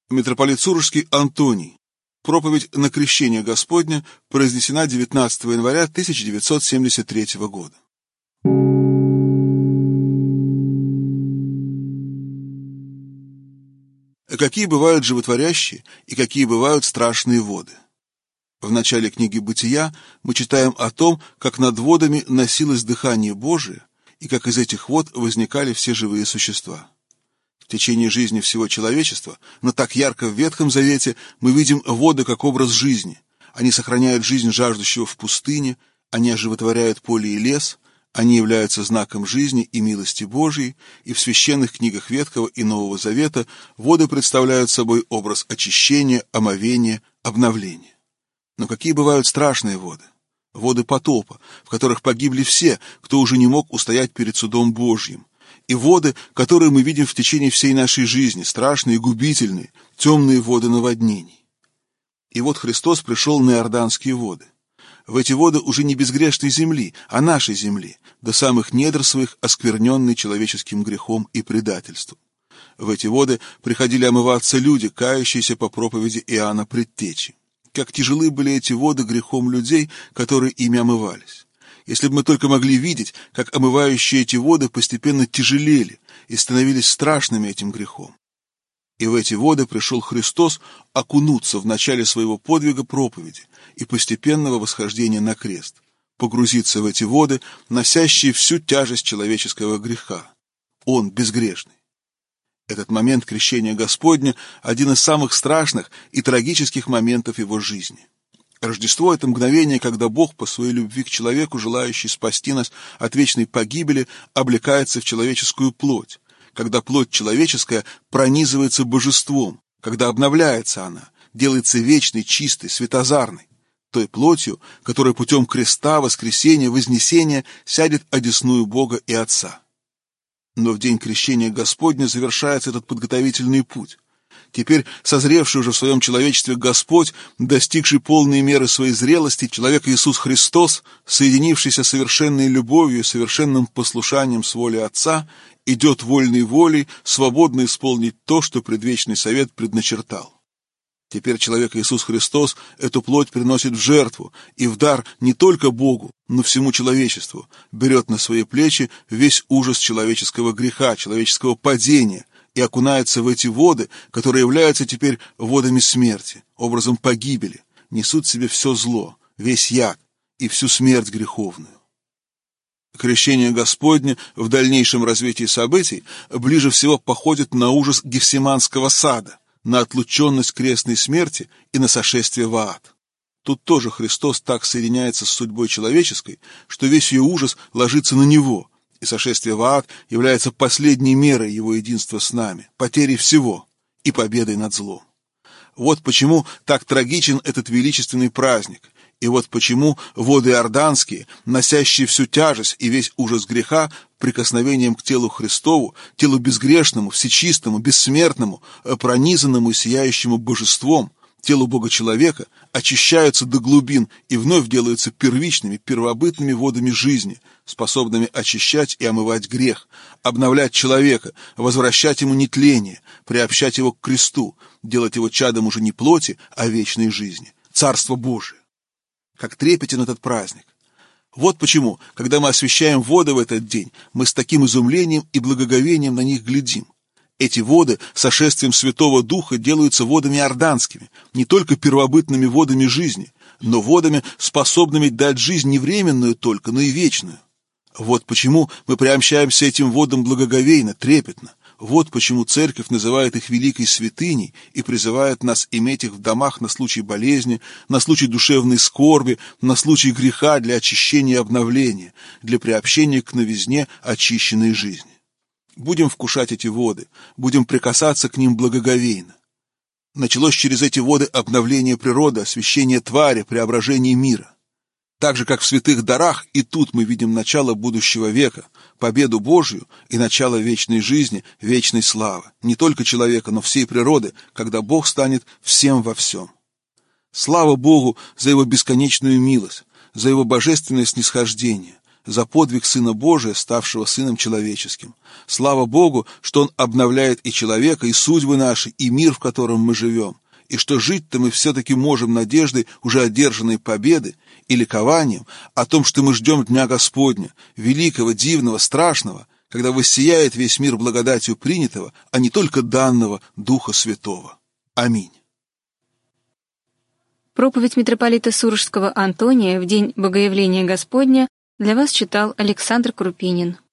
Митрополит Сурожский Антоний. Проповедь на крещение Господня произнесена 19 января 1973 года. Какие бывают животворящие и какие бывают страшные воды? В начале книги «Бытия» мы читаем о том, как над водами носилось дыхание Божие и как из этих вод возникали все живые существа. В течение жизни всего человечества, но так ярко в Ветхом Завете, мы видим воды как образ жизни. Они сохраняют жизнь жаждущего в пустыне, они оживотворяют поле и лес, они являются знаком жизни и милости Божией, и в священных книгах Ветхого и Нового Завета воды представляют собой образ очищения, омовения, обновления. Но какие бывают страшные воды? Воды потопа, в которых погибли все, кто уже не мог устоять перед судом Божьим. И воды, которые мы видим в течение всей нашей жизни, страшные, губительные, темные воды наводнений. И вот Христос пришел на иорданские воды. В эти воды уже не безгрешной земли, а нашей земли, до самых недр своих, оскверненной человеческим грехом и предательством. В эти воды приходили омываться люди, кающиеся по проповеди Иоанна Предтечи. Как тяжелы были эти воды грехом людей, которые ими омывались. Если бы мы только могли видеть, как омывающие эти воды постепенно тяжелели и становились страшными этим грехом. И в эти воды пришел Христос окунуться в начале своего подвига проповеди и постепенного восхождения на крест, погрузиться в эти воды, носящие всю тяжесть человеческого греха. Он безгрешный. Этот момент крещения Господня – один из самых страшных и трагических моментов его жизни. Рождество – это мгновение, когда Бог, по своей любви к человеку, желающий спасти нас от вечной погибели, облекается в человеческую плоть, когда плоть человеческая пронизывается божеством, когда обновляется она, делается вечной, чистой, светозарной, той плотью, которая путем креста, воскресения, вознесения сядет одесную Бога и Отца. Но в день крещения Господня завершается этот подготовительный путь. Теперь созревший уже в своем человечестве Господь, достигший полной меры своей зрелости, человек Иисус Христос, соединившийся совершенной любовью и совершенным послушанием с волей Отца, идет вольной волей свободно исполнить то, что предвечный совет предначертал. Теперь человек Иисус Христос эту плоть приносит в жертву и в дар не только Богу, но всему человечеству, берет на свои плечи весь ужас человеческого греха, человеческого падения, и окунается в эти воды, которые являются теперь водами смерти, образом погибели, несут в себе все зло, весь яд и всю смерть греховную. Крещение Господне в дальнейшем развитии событий ближе всего походит на ужас Гефсиманского сада, на отлученность крестной смерти и на сошествие в ад. Тут тоже Христос так соединяется с судьбой человеческой, что весь ее ужас ложится на Него, и сошествие в ад является последней мерой его единства с нами, потерей всего и победой над злом. Вот почему так трагичен этот величественный праздник, и вот почему воды иорданские, носящие всю тяжесть и весь ужас греха, прикосновением к телу Христову, телу безгрешному, всечистому, бессмертному, пронизанному и сияющему божеством, телу Бога-человека, очищаются до глубин и вновь делаются первичными, первобытными водами жизни, способными очищать и омывать грех, обновлять человека, возвращать ему нетление, приобщать его к кресту, делать его чадом уже не плоти, а вечной жизни, Царство Божие. Как трепетен этот праздник! Вот почему, когда мы освящаем воды в этот день, мы с таким изумлением и благоговением на них глядим. Эти воды сошествием Святого Духа делаются водами иорданскими, не только первобытными водами жизни, но водами, способными дать жизнь не временную только, но и вечную. Вот почему мы приобщаемся этим водам благоговейно, трепетно. Вот почему Церковь называет их великой святыней и призывает нас иметь их в домах на случай болезни, на случай душевной скорби, на случай греха для очищения и обновления, для приобщения к новизне очищенной жизни. Будем вкушать эти воды, будем прикасаться к ним благоговейно. Началось через эти воды обновление природы, освящение твари, преображение мира. Так же, как в святых дарах, и тут мы видим начало будущего века, победу Божию и начало вечной жизни, вечной славы, не только человека, но всей природы, когда Бог станет всем во всем. Слава Богу за Его бесконечную милость, за Его божественное снисхождение, за подвиг Сына Божия, ставшего Сыном Человеческим. Слава Богу, что Он обновляет и человека, и судьбы наши, и мир, в котором мы живем, и что жить-то мы все-таки можем надеждой уже одержанной победы и ликованием о том, что мы ждем Дня Господня, великого, дивного, страшного, когда воссияет весь мир благодатью принятого, а не только данного Духа Святого. Аминь. Проповедь митрополита Сурожского Антония в день Богоявления Господня для вас читал Александр Крупинин.